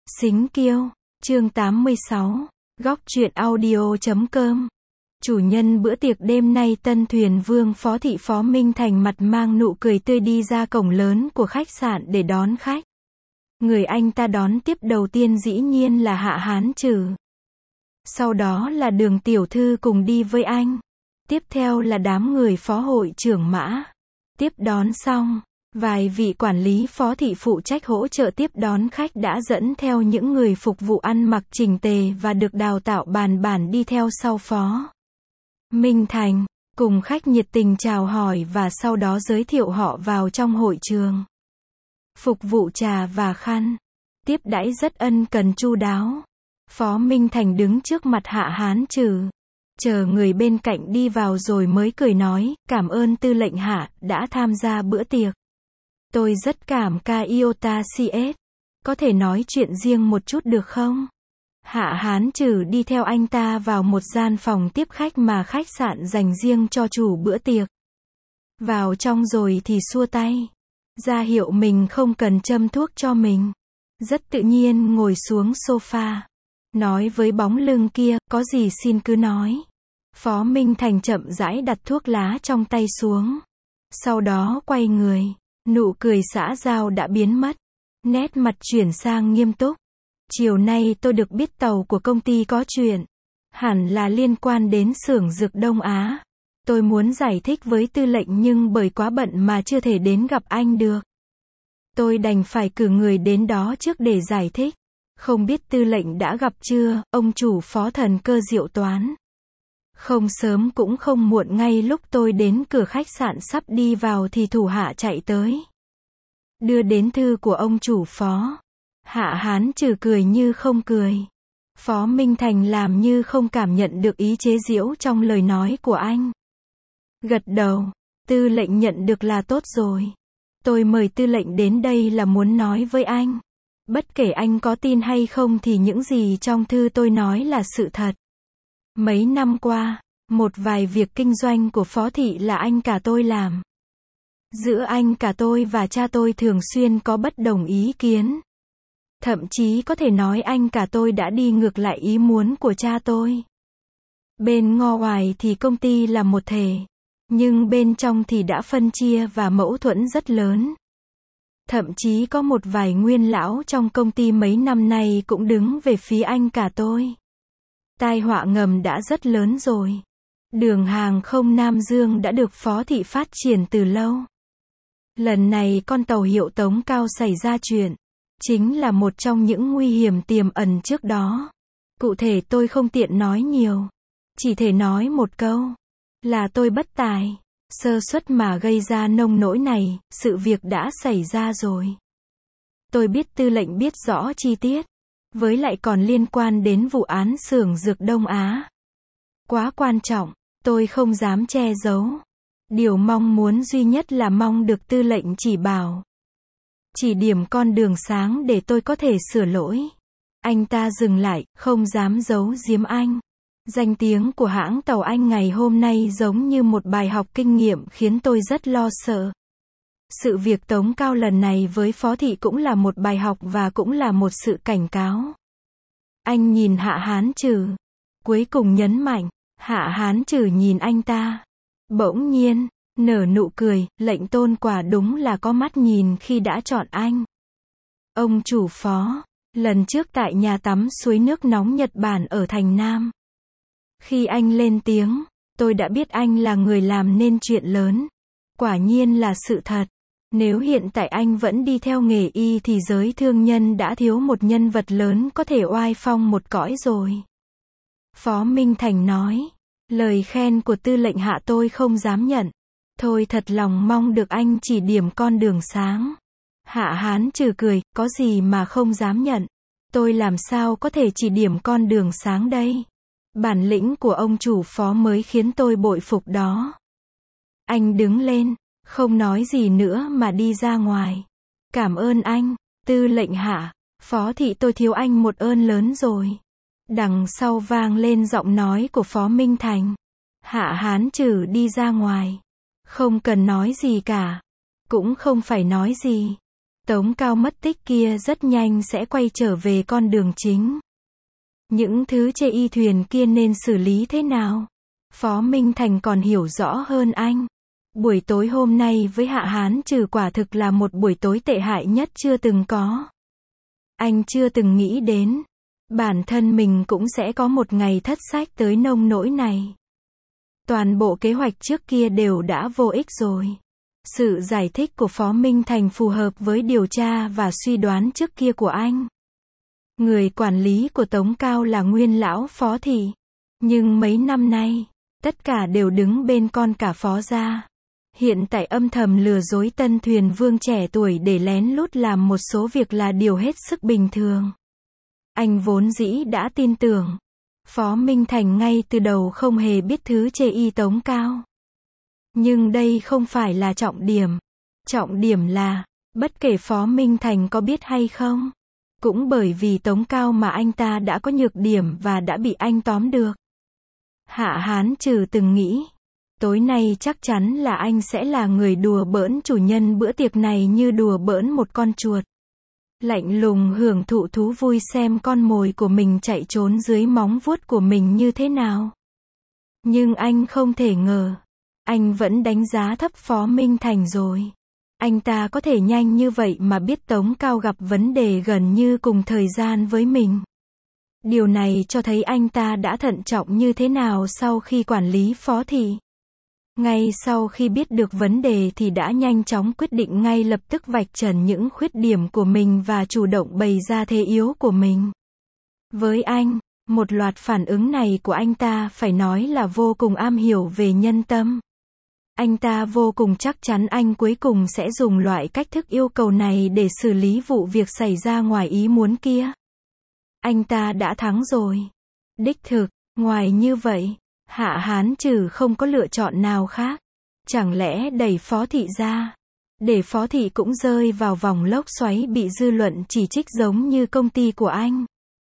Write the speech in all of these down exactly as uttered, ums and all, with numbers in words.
Xính Kiêu, chương tám mươi sáu, góc truyện audio.com. Chủ nhân bữa tiệc đêm nay Tân Thuyền Vương Phó Thị Phó Minh Thành mặt mang nụ cười tươi đi ra cổng lớn của khách sạn để đón khách. Người anh ta đón tiếp đầu tiên dĩ nhiên là Hạ Hán Trừ. Sau đó là Đường tiểu thư cùng đi với anh. Tiếp theo là đám người phó hội trưởng Mã. Tiếp đón xong, vài vị quản lý phó thị phụ trách hỗ trợ tiếp đón khách đã dẫn theo những người phục vụ ăn mặc chỉnh tề và được đào tạo bài bản đi theo sau Phó Minh Thành, cùng khách nhiệt tình chào hỏi và sau đó giới thiệu họ vào trong hội trường. Phục vụ trà và khăn, tiếp đãi rất ân cần chu đáo. Phó Minh Thành đứng trước mặt Hạ Hán Trừ, chờ người bên cạnh đi vào rồi mới cười nói, cảm ơn tư lệnh Hạ đã tham gia bữa tiệc. Tôi rất cảm ca Iota cs. Có thể nói chuyện riêng một chút được không? Hạ Hán Trừ đi theo anh ta vào một gian phòng tiếp khách mà khách sạn dành riêng cho chủ bữa tiệc. Vào trong rồi thì xua tay, ra hiệu mình không cần châm thuốc cho mình. Rất tự nhiên ngồi xuống sofa, nói với bóng lưng kia, có gì xin cứ nói. Phó Minh Thành chậm rãi đặt thuốc lá trong tay xuống. Sau đó quay người, nụ cười xã giao đã biến mất. Nét mặt chuyển sang nghiêm túc. Chiều nay tôi được biết tàu của công ty có chuyện. Hẳn là liên quan đến xưởng dược Đông Á. Tôi muốn giải thích với tư lệnh nhưng bởi quá bận mà chưa thể đến gặp anh được. Tôi đành phải cử người đến đó trước để giải thích. Không biết tư lệnh đã gặp chưa, ông chủ Phó Thần Cơ Diệu Toán. Không sớm cũng không muộn, ngay lúc tôi đến cửa khách sạn sắp đi vào thì thủ hạ chạy tới. Đưa đến thư của ông chủ Phó. Hạ Hán Trừ cười như không cười. Phó Minh Thành làm như không cảm nhận được ý chế giễu trong lời nói của anh. Gật đầu, tư lệnh nhận được là tốt rồi. Tôi mời tư lệnh đến đây là muốn nói với anh. Bất kể anh có tin hay không thì những gì trong thư tôi nói là sự thật. Mấy năm qua, một vài việc kinh doanh của Phó Thị là anh cả tôi làm. Giữa anh cả tôi và cha tôi thường xuyên có bất đồng ý kiến. Thậm chí có thể nói anh cả tôi đã đi ngược lại ý muốn của cha tôi. Bên ngoài thì công ty là một thể, nhưng bên trong thì đã phân chia và mâu thuẫn rất lớn. Thậm chí có một vài nguyên lão trong công ty mấy năm nay cũng đứng về phía anh cả tôi. Tai họa ngầm đã rất lớn rồi. Đường hàng không Nam Dương đã được Phó Thị phát triển từ lâu. Lần này con tàu hiệu Tống Cao xảy ra chuyện, chính là một trong những nguy hiểm tiềm ẩn trước đó. Cụ thể tôi không tiện nói nhiều, chỉ thể nói một câu, là tôi bất tài, sơ suất mà gây ra nông nỗi này, sự việc đã xảy ra rồi. Tôi biết tư lệnh biết rõ chi tiết, với lại còn liên quan đến vụ án xưởng dược Đông Á. Quá quan trọng, tôi không dám che giấu. Điều mong muốn duy nhất là mong được tư lệnh chỉ bảo, chỉ điểm con đường sáng để tôi có thể sửa lỗi. Anh ta dừng lại, không dám giấu giếm anh. Danh tiếng của hãng tàu Anh ngày hôm nay giống như một bài học kinh nghiệm khiến tôi rất lo sợ. Sự việc Tống Cao lần này với Phó Thị cũng là một bài học và cũng là một sự cảnh cáo. Anh nhìn Hạ Hán Trừ, cuối cùng nhấn mạnh. Hạ Hán Trừ nhìn anh ta, bỗng nhiên nở nụ cười, lệnh tôn quả đúng là có mắt nhìn khi đã chọn anh. Ông chủ Phó, lần trước tại nhà tắm suối nước nóng Nhật Bản ở thành Nam, khi anh lên tiếng, tôi đã biết anh là người làm nên chuyện lớn. Quả nhiên là sự thật. Nếu hiện tại anh vẫn đi theo nghề y thì giới thương nhân đã thiếu một nhân vật lớn có thể oai phong một cõi rồi. Phó Minh Thành nói, lời khen của tư lệnh Hạ tôi không dám nhận. Thôi thật lòng mong được anh chỉ điểm con đường sáng. Hạ Hán Trừ cười, có gì mà không dám nhận. Tôi làm sao có thể chỉ điểm con đường sáng đây. Bản lĩnh của ông chủ Phó mới khiến tôi bội phục đó. Anh đứng lên, không nói gì nữa mà đi ra ngoài. Cảm ơn anh, tư lệnh Hạ. Phó Thị tôi thiếu anh một ơn lớn rồi. Đằng sau vang lên giọng nói của Phó Minh Thành. Hạ Hán Trừ đi ra ngoài. Không cần nói gì cả. Cũng không phải nói gì. Tống Cao mất tích kia rất nhanh sẽ quay trở về con đường chính. Những thứ chê y thuyền kia nên xử lý thế nào? Phó Minh Thành còn hiểu rõ hơn anh. Buổi tối hôm nay với Hạ Hán Trừ quả thực là một buổi tối tệ hại nhất chưa từng có. Anh chưa từng nghĩ đến, bản thân mình cũng sẽ có một ngày thất sách tới nông nỗi này. Toàn bộ kế hoạch trước kia đều đã vô ích rồi. Sự giải thích của Phó Minh Thành phù hợp với điều tra và suy đoán trước kia của anh. Người quản lý của Tống Cao là nguyên lão Phó Thị. Nhưng mấy năm nay, tất cả đều đứng bên con cả Phó gia. Hiện tại âm thầm lừa dối Tân Thuyền Vương trẻ tuổi để lén lút làm một số việc là điều hết sức bình thường. Anh vốn dĩ đã tin tưởng. Phó Minh Thành ngay từ đầu không hề biết thứ chê y Tống Cao. Nhưng đây không phải là trọng điểm. Trọng điểm là, bất kể Phó Minh Thành có biết hay không, cũng bởi vì Tống Cao mà anh ta đã có nhược điểm và đã bị anh tóm được. Hạ Hán Trừ từng nghĩ, tối nay chắc chắn là anh sẽ là người đùa bỡn chủ nhân bữa tiệc này như đùa bỡn một con chuột. Lạnh lùng hưởng thụ thú vui xem con mồi của mình chạy trốn dưới móng vuốt của mình như thế nào. Nhưng anh không thể ngờ, anh vẫn đánh giá thấp Phó Minh Thành rồi. Anh ta có thể nhanh như vậy mà biết Tống Cao gặp vấn đề gần như cùng thời gian với mình. Điều này cho thấy anh ta đã thận trọng như thế nào sau khi quản lý Phó Thị. Ngay sau khi biết được vấn đề thì đã nhanh chóng quyết định ngay lập tức vạch trần những khuyết điểm của mình và chủ động bày ra thế yếu của mình. Với anh, một loạt phản ứng này của anh ta phải nói là vô cùng am hiểu về nhân tâm. Anh ta vô cùng chắc chắn anh cuối cùng sẽ dùng loại cách thức yêu cầu này để xử lý vụ việc xảy ra ngoài ý muốn kia. Anh ta đã thắng rồi. Đích thực, ngoài như vậy, Hạ Hán Trừ không có lựa chọn nào khác. Chẳng lẽ đẩy Phó Thị ra, để Phó Thị cũng rơi vào vòng lốc xoáy bị dư luận chỉ trích giống như công ty của anh.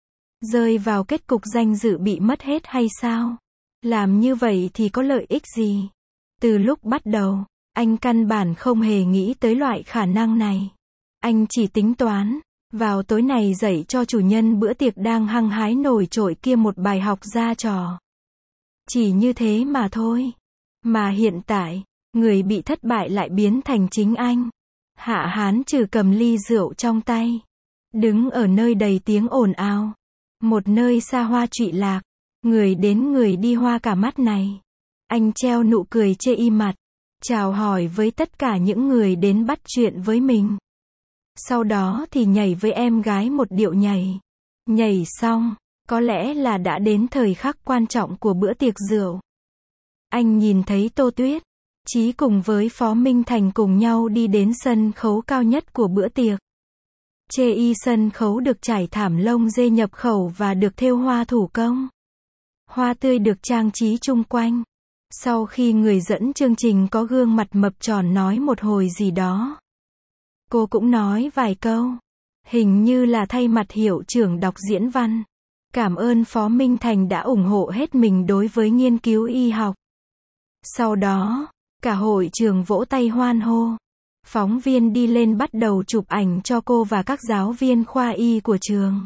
Rơi vào kết cục danh dự bị mất hết hay sao? Làm như vậy thì có lợi ích gì? Từ lúc bắt đầu, anh căn bản không hề nghĩ tới loại khả năng này. Anh chỉ tính toán, vào tối này dạy cho chủ nhân bữa tiệc đang hăng hái nổi trội kia một bài học ra trò. Chỉ như thế mà thôi. Mà hiện tại, người bị thất bại lại biến thành chính anh. Hạ Hán Trừ cầm ly rượu trong tay, đứng ở nơi đầy tiếng ồn ào. Một nơi xa hoa trụy lạc, người đến người đi hoa cả mắt này. Anh treo nụ cười chê y mặt, chào hỏi với tất cả những người đến bắt chuyện với mình. Sau đó thì nhảy với em gái một điệu nhảy. Nhảy xong, có lẽ là đã đến thời khắc quan trọng của bữa tiệc rượu. Anh nhìn thấy Tô Tuyết, Chí cùng với Phó Minh Thành cùng nhau đi đến sân khấu cao nhất của bữa tiệc. Chê y sân khấu được trải thảm lông dê nhập khẩu và được thêu hoa thủ công. Hoa tươi được trang trí chung quanh. Sau khi người dẫn chương trình có gương mặt mập tròn nói một hồi gì đó, cô cũng nói vài câu. Hình như là thay mặt hiệu trưởng đọc diễn văn. Cảm ơn Phó Minh Thành đã ủng hộ hết mình đối với nghiên cứu y học. Sau đó, cả hội trường vỗ tay hoan hô. Phóng viên đi lên bắt đầu chụp ảnh cho cô và các giáo viên khoa y của trường.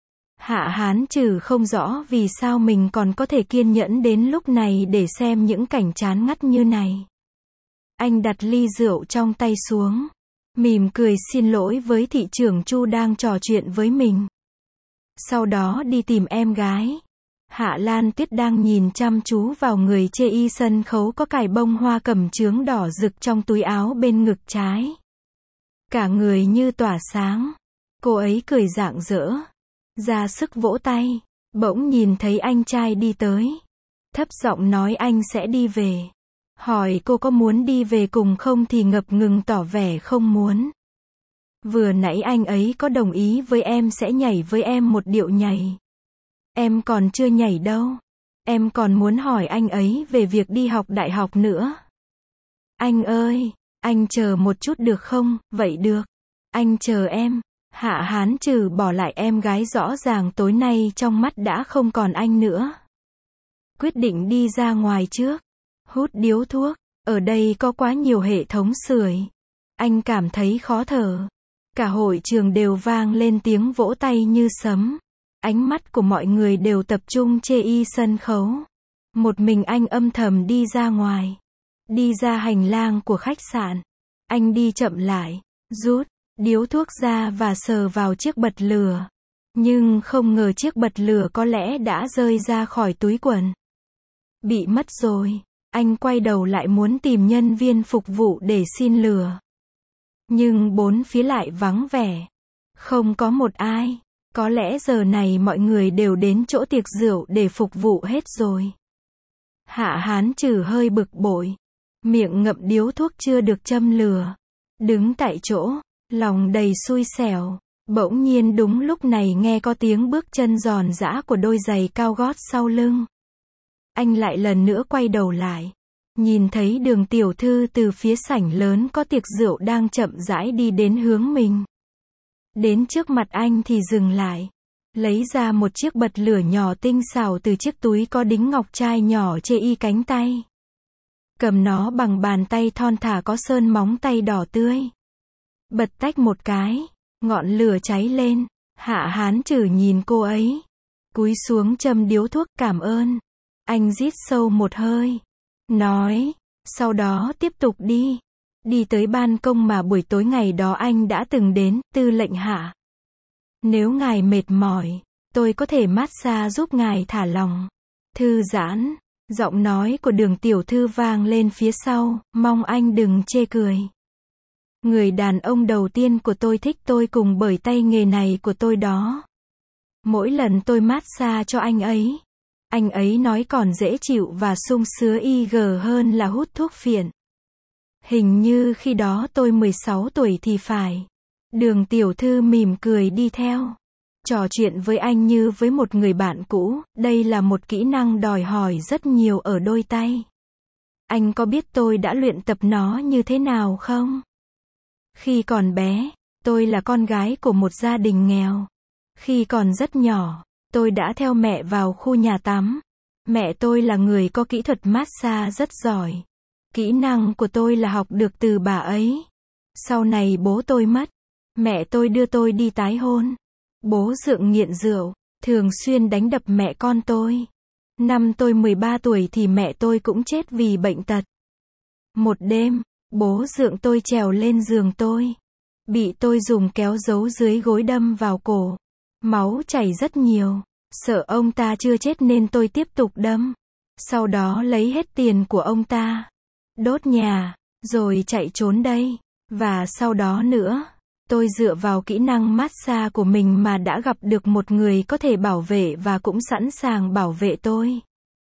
Hạ Hán Trừ không rõ vì sao mình còn có thể kiên nhẫn đến lúc này để xem những cảnh chán ngắt như này. Anh đặt ly rượu trong tay xuống, mỉm cười xin lỗi với thị trưởng Chu đang trò chuyện với mình. Sau đó đi tìm em gái. Hạ Lan Tuyết đang nhìn chăm chú vào người chê y sân khấu có cài bông hoa cẩm chướng đỏ rực trong túi áo bên ngực trái. Cả người như tỏa sáng. Cô ấy cười rạng rỡ, ra sức vỗ tay. Bỗng nhìn thấy anh trai đi tới, thấp giọng nói anh sẽ đi về. Hỏi cô có muốn đi về cùng không thì ngập ngừng tỏ vẻ không muốn. Vừa nãy anh ấy có đồng ý với em sẽ nhảy với em một điệu nhảy. Em còn chưa nhảy đâu. Em còn muốn hỏi anh ấy về việc đi học đại học nữa. Anh ơi, anh chờ một chút được không? Vậy được. Anh chờ em. Hạ Hán Trừ bỏ lại em gái rõ ràng tối nay trong mắt đã không còn anh nữa. Quyết định đi ra ngoài trước. Hút điếu thuốc. Ở đây có quá nhiều hệ thống sưởi. Anh cảm thấy khó thở. Cả hội trường đều vang lên tiếng vỗ tay như sấm. Ánh mắt của mọi người đều tập trung chê y sân khấu. Một mình anh âm thầm đi ra ngoài. Đi ra hành lang của khách sạn. Anh đi chậm lại, rút điếu thuốc ra và sờ vào chiếc bật lửa. Nhưng không ngờ chiếc bật lửa có lẽ đã rơi ra khỏi túi quần. Bị mất rồi. Anh quay đầu lại muốn tìm nhân viên phục vụ để xin lửa. Nhưng bốn phía lại vắng vẻ. Không có một ai. Có lẽ giờ này mọi người đều đến chỗ tiệc rượu để phục vụ hết rồi. Hạ Hán Trừ hơi bực bội. Miệng ngậm điếu thuốc chưa được châm lửa. Đứng tại chỗ, lòng đầy xui xẻo. Bỗng nhiên đúng lúc này nghe có tiếng bước chân giòn giã của đôi giày cao gót sau lưng. Anh lại lần nữa quay đầu lại. Nhìn thấy Đường tiểu thư từ phía sảnh lớn có tiệc rượu đang chậm rãi đi đến hướng mình. Đến trước mặt anh thì dừng lại. Lấy ra một chiếc bật lửa nhỏ tinh xảo từ chiếc túi có đính ngọc trai nhỏ chê y cánh tay. Cầm nó bằng bàn tay thon thả có sơn móng tay đỏ tươi. Bật tách một cái. Ngọn lửa cháy lên. Hạ Hán Trừ nhìn cô ấy. Cúi xuống châm điếu thuốc cảm ơn. Anh rít sâu một hơi. Nói. Sau đó tiếp tục đi. Đi tới ban công mà buổi tối ngày đó anh đã từng đến. Tư lệnh Hạ. Nếu ngài mệt mỏi, tôi có thể massage giúp ngài thả lòng. Thư giãn. Giọng nói của Đường tiểu thư vang lên phía sau. Mong anh đừng chê cười. Người đàn ông đầu tiên của tôi thích tôi cùng bởi tay nghề này của tôi đó. Mỗi lần tôi massage cho anh ấy, anh ấy nói còn dễ chịu và sung sướng y gờ hơn là hút thuốc phiện. Hình như khi đó tôi mười sáu tuổi thì phải. Đường tiểu thư mỉm cười đi theo. Trò chuyện với anh như với một người bạn cũ, đây là một kỹ năng đòi hỏi rất nhiều ở đôi tay. Anh có biết tôi đã luyện tập nó như thế nào không? Khi còn bé, tôi là con gái của một gia đình nghèo. Khi còn rất nhỏ, tôi đã theo mẹ vào khu nhà tắm. Mẹ tôi là người có kỹ thuật massage rất giỏi. Kỹ năng của tôi là học được từ bà ấy. Sau này bố tôi mất. Mẹ tôi đưa tôi đi tái hôn. Bố dượng nghiện rượu, thường xuyên đánh đập mẹ con tôi. Năm tôi mười ba tuổi thì mẹ tôi cũng chết vì bệnh tật. Một đêm, bố dượng tôi trèo lên giường tôi. Bị tôi dùng kéo giấu dưới gối đâm vào cổ. Máu chảy rất nhiều. Sợ ông ta chưa chết nên tôi tiếp tục đâm. Sau đó lấy hết tiền của ông ta. Đốt nhà. Rồi chạy trốn đây. Và sau đó nữa. Tôi dựa vào kỹ năng massage của mình mà đã gặp được một người có thể bảo vệ và cũng sẵn sàng bảo vệ tôi.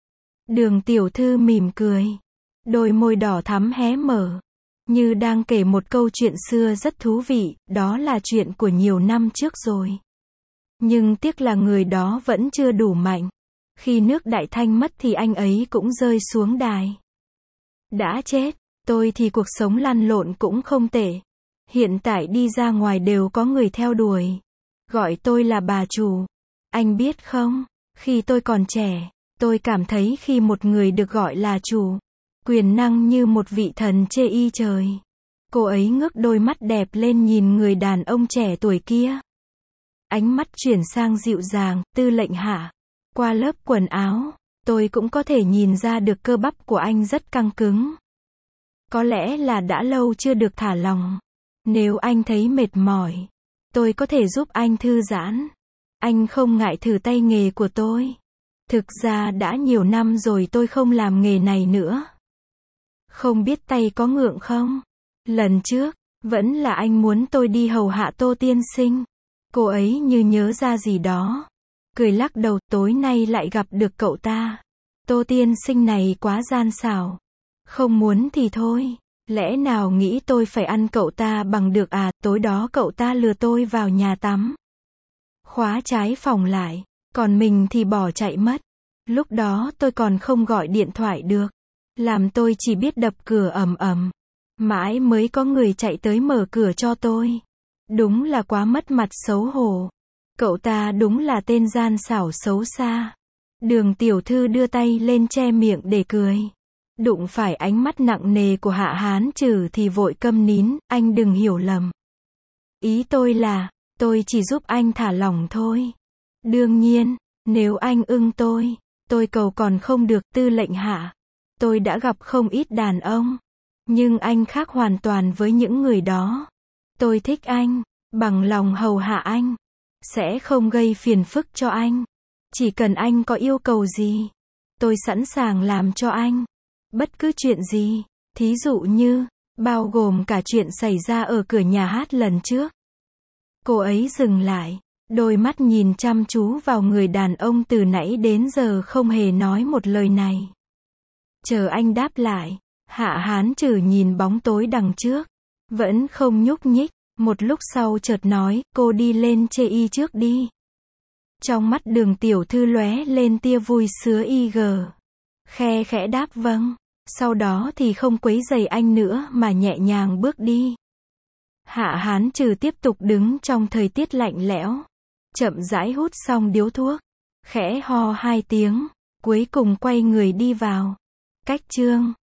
Đường tiểu thư mỉm cười. Đôi môi đỏ thắm hé mở. Như đang kể một câu chuyện xưa rất thú vị, đó là chuyện của nhiều năm trước rồi. Nhưng tiếc là người đó vẫn chưa đủ mạnh. Khi nước Đại Thanh mất thì anh ấy cũng rơi xuống đài. Đã chết, tôi thì cuộc sống lăn lộn cũng không tệ. Hiện tại đi ra ngoài đều có người theo đuổi. Gọi tôi là bà chủ. Anh biết không, khi tôi còn trẻ, tôi cảm thấy khi một người được gọi là chủ, quyền năng như một vị thần chê y trời. Cô ấy ngước đôi mắt đẹp lên nhìn người đàn ông trẻ tuổi kia. Ánh mắt chuyển sang dịu dàng, tư lệnh Hạ. Qua lớp quần áo, tôi cũng có thể nhìn ra được cơ bắp của anh rất căng cứng. Có lẽ là đã lâu chưa được thả lỏng. Nếu anh thấy mệt mỏi, tôi có thể giúp anh thư giãn. Anh không ngại thử tay nghề của tôi. Thực ra đã nhiều năm rồi tôi không làm nghề này nữa. Không biết tay có ngượng không? Lần trước, vẫn là anh muốn tôi đi hầu hạ Tô tiên sinh. Cô ấy như nhớ ra gì đó. Cười lắc đầu, tối nay lại gặp được cậu ta. Tô tiên sinh này quá gian xảo. Không muốn thì thôi. Lẽ nào nghĩ tôi phải ăn cậu ta bằng được à? Tối đó cậu ta lừa tôi vào nhà tắm. Khóa trái phòng lại. Còn mình thì bỏ chạy mất. Lúc đó tôi còn không gọi điện thoại được. Làm tôi chỉ biết đập cửa ầm ầm. Mãi mới có người chạy tới mở cửa cho tôi. Đúng là quá mất mặt xấu hổ. Cậu ta đúng là tên gian xảo xấu xa. Đường tiểu thư đưa tay lên che miệng để cười. Đụng phải ánh mắt nặng nề của Hạ Hán Trừ thì vội câm nín, anh đừng hiểu lầm. Ý tôi là, tôi chỉ giúp anh thả lỏng thôi. Đương nhiên, nếu anh ưng tôi, tôi cầu còn không được, tư lệnh hạ. Tôi đã gặp không ít đàn ông. Nhưng anh khác hoàn toàn với những người đó. Tôi thích anh, bằng lòng hầu hạ anh. Sẽ không gây phiền phức cho anh. Chỉ cần anh có yêu cầu gì, tôi sẵn sàng làm cho anh. Bất cứ chuyện gì. Thí dụ như, bao gồm cả chuyện xảy ra ở cửa nhà hát lần trước. Cô ấy dừng lại, đôi mắt nhìn chăm chú vào người đàn ông từ nãy đến giờ không hề nói một lời này. Chờ anh đáp lại, Hạ Hán Trừ nhìn bóng tối đằng trước, vẫn không nhúc nhích, một lúc sau chợt nói, cô đi lên chê y trước đi. Trong mắt Đường tiểu thư lóe lên tia vui sứa y gờ. Khe khẽ đáp vâng, sau đó thì không quấy rầy anh nữa mà nhẹ nhàng bước đi. Hạ Hán Trừ tiếp tục đứng trong thời tiết lạnh lẽo, chậm rãi hút xong điếu thuốc, khẽ ho hai tiếng, cuối cùng quay người đi vào. Cách chương